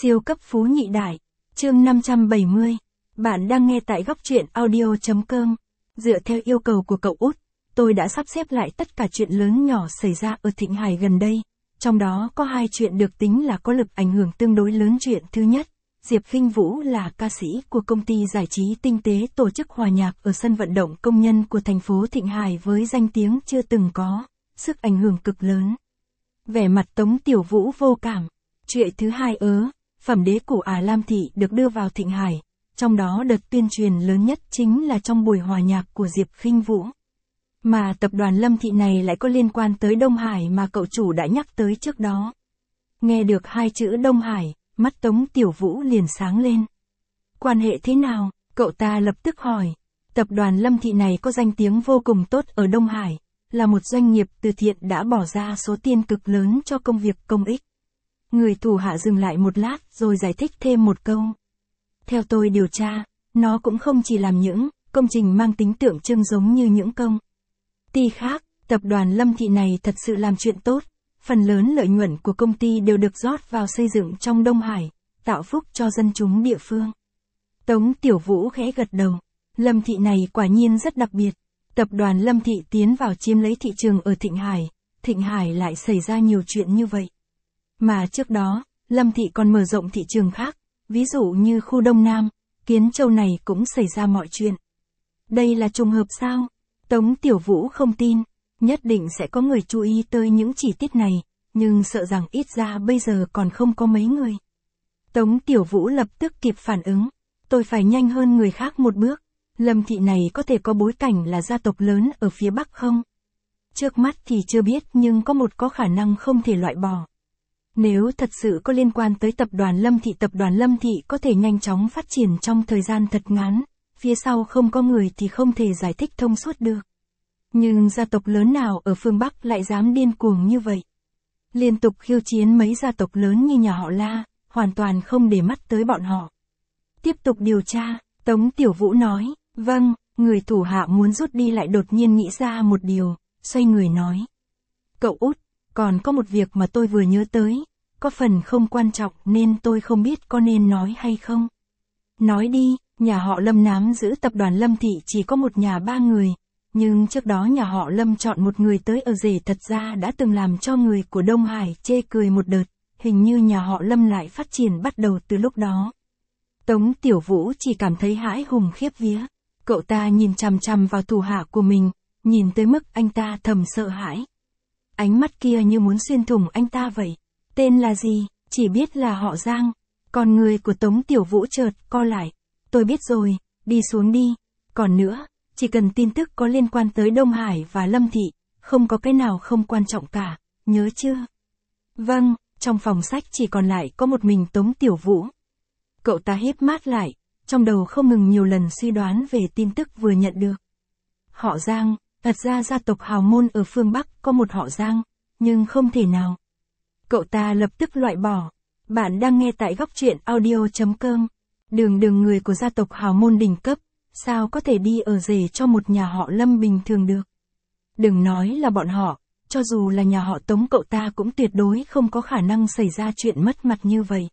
Siêu cấp phú nhị đại. Chương 570. Bạn đang nghe tại góc truyện audio.com. Dựa theo yêu cầu của cậu út, tôi đã sắp xếp lại tất cả chuyện lớn nhỏ xảy ra ở Thịnh Hải gần đây. Trong đó có hai chuyện được tính là có lực ảnh hưởng tương đối lớn. Chuyện thứ nhất, Diệp Khinh Vũ là ca sĩ của công ty giải trí Tinh Tế tổ chức hòa nhạc ở sân vận động công nhân của thành phố Thịnh Hải với danh tiếng chưa từng có, sức ảnh hưởng cực lớn. Vẻ mặt Tống Tiểu Vũ vô cảm. Chuyện thứ hai, phẩm đế của Lam Thị được đưa vào Thịnh Hải, trong đó đợt tuyên truyền lớn nhất chính là trong buổi hòa nhạc của Diệp Khinh Vũ. Mà tập đoàn Lâm Thị này lại có liên quan tới Đông Hải mà cậu chủ đã nhắc tới trước đó. Nghe được hai chữ Đông Hải, mắt Tống Tiểu Vũ liền sáng lên. Quan hệ thế nào? Cậu ta lập tức hỏi. Tập đoàn Lâm Thị này có danh tiếng vô cùng tốt ở Đông Hải, là một doanh nghiệp từ thiện đã bỏ ra số tiền cực lớn cho công việc công ích. Người thủ hạ dừng lại một lát rồi giải thích thêm một câu. Theo tôi điều tra, nó cũng không chỉ làm những công trình mang tính tượng trưng giống như những công ty khác, tập đoàn Lâm Thị này thật sự làm chuyện tốt, phần lớn lợi nhuận của công ty đều được rót vào xây dựng trong Đông Hải, tạo phúc cho dân chúng địa phương. Tống Tiểu Vũ khẽ gật đầu, Lâm Thị này quả nhiên rất đặc biệt. Tập đoàn Lâm Thị tiến vào chiếm lấy thị trường ở Thịnh Hải lại xảy ra nhiều chuyện như vậy. Mà trước đó, Lâm Thị còn mở rộng thị trường khác, ví dụ như khu Đông Nam, Kiến Châu này cũng xảy ra mọi chuyện. Đây là trùng hợp sao? Tống Tiểu Vũ không tin, nhất định sẽ có người chú ý tới những chi tiết này, nhưng sợ rằng ít ra bây giờ còn không có mấy người. Tống Tiểu Vũ lập tức kịp phản ứng, tôi phải nhanh hơn người khác một bước. Lâm Thị này có thể có bối cảnh là gia tộc lớn ở phía Bắc không? Trước mắt thì chưa biết, nhưng có khả năng không thể loại bỏ. Nếu thật sự có liên quan tới tập đoàn Lâm Thị có thể nhanh chóng phát triển trong thời gian thật ngắn, phía sau không có người thì không thể giải thích thông suốt được. Nhưng gia tộc lớn nào ở phương Bắc lại dám điên cuồng như vậy? Liên tục khiêu chiến mấy gia tộc lớn như nhà họ La, hoàn toàn không để mắt tới bọn họ. Tiếp tục điều tra, Tống Tiểu Vũ nói. Vâng, người thủ hạ muốn rút đi lại đột nhiên nghĩ ra một điều, xoay người nói. Cậu út, còn có một việc mà tôi vừa nhớ tới, có phần không quan trọng nên tôi không biết có nên nói hay không. Nói đi, nhà họ Lâm nắm giữ tập đoàn Lâm Thị chỉ có một nhà ba người, nhưng trước đó nhà họ Lâm chọn một người tới ở rể thật ra đã từng làm cho người của Đông Hải chê cười một đợt, hình như nhà họ Lâm lại phát triển bắt đầu từ lúc đó. Tống Tiểu Vũ chỉ cảm thấy hãi hùng khiếp vía. Cậu ta nhìn chằm chằm vào thủ hạ của mình, nhìn tới mức anh ta thầm sợ hãi. Ánh mắt kia như muốn xuyên thủng anh ta vậy. Tên là gì? Chỉ biết là họ Giang. Còn người của Tống Tiểu Vũ chợt co lại. Tôi biết rồi, đi xuống đi. Còn nữa, chỉ cần tin tức có liên quan tới Đông Hải và Lâm Thị, không có cái nào không quan trọng cả, nhớ chưa? Vâng, trong phòng sách chỉ còn lại có một mình Tống Tiểu Vũ. Cậu ta híp mắt lại. Trong đầu không ngừng nhiều lần suy đoán về tin tức vừa nhận được. Họ Giang, thật ra gia tộc hào môn ở phương Bắc có một họ Giang, nhưng không thể nào. Cậu ta lập tức loại bỏ. Bạn đang nghe tại góc truyện audio.com. Đường người của gia tộc hào môn đỉnh cấp, sao có thể đi ở rể cho một nhà họ Lâm bình thường được. Đừng nói là bọn họ, cho dù là nhà họ Tống cậu ta cũng tuyệt đối không có khả năng xảy ra chuyện mất mặt như vậy.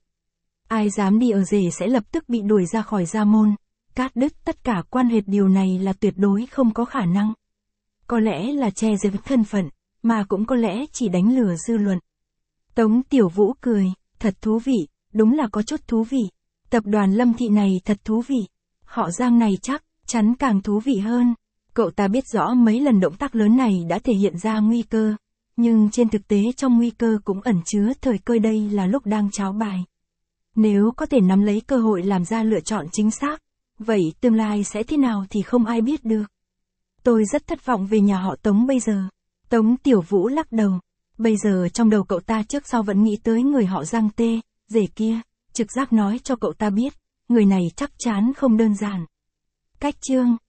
Ai dám đi ở rể sẽ lập tức bị đuổi ra khỏi gia môn, cắt đứt tất cả quan hệ, điều này là tuyệt đối không có khả năng. Có lẽ là che giấu thân phận, mà cũng có lẽ chỉ đánh lừa dư luận. Tống Tiểu Vũ cười, thật thú vị, đúng là có chút thú vị. Tập đoàn Lâm Thị này thật thú vị. Họ Giang này chắc chắn càng thú vị hơn. Cậu ta biết rõ mấy lần động tác lớn này đã thể hiện ra nguy cơ, nhưng trên thực tế trong nguy cơ cũng ẩn chứa thời cơ, đây là lúc đang tráo bài. Nếu có thể nắm lấy cơ hội làm ra lựa chọn chính xác, vậy tương lai sẽ thế nào thì không ai biết được. Tôi rất thất vọng về nhà họ Tống bây giờ. Tống Tiểu Vũ lắc đầu. Bây giờ trong đầu cậu ta trước sau vẫn nghĩ tới người họ Giang rể kia, trực giác nói cho cậu ta biết, người này chắc chắn không đơn giản. Cách chương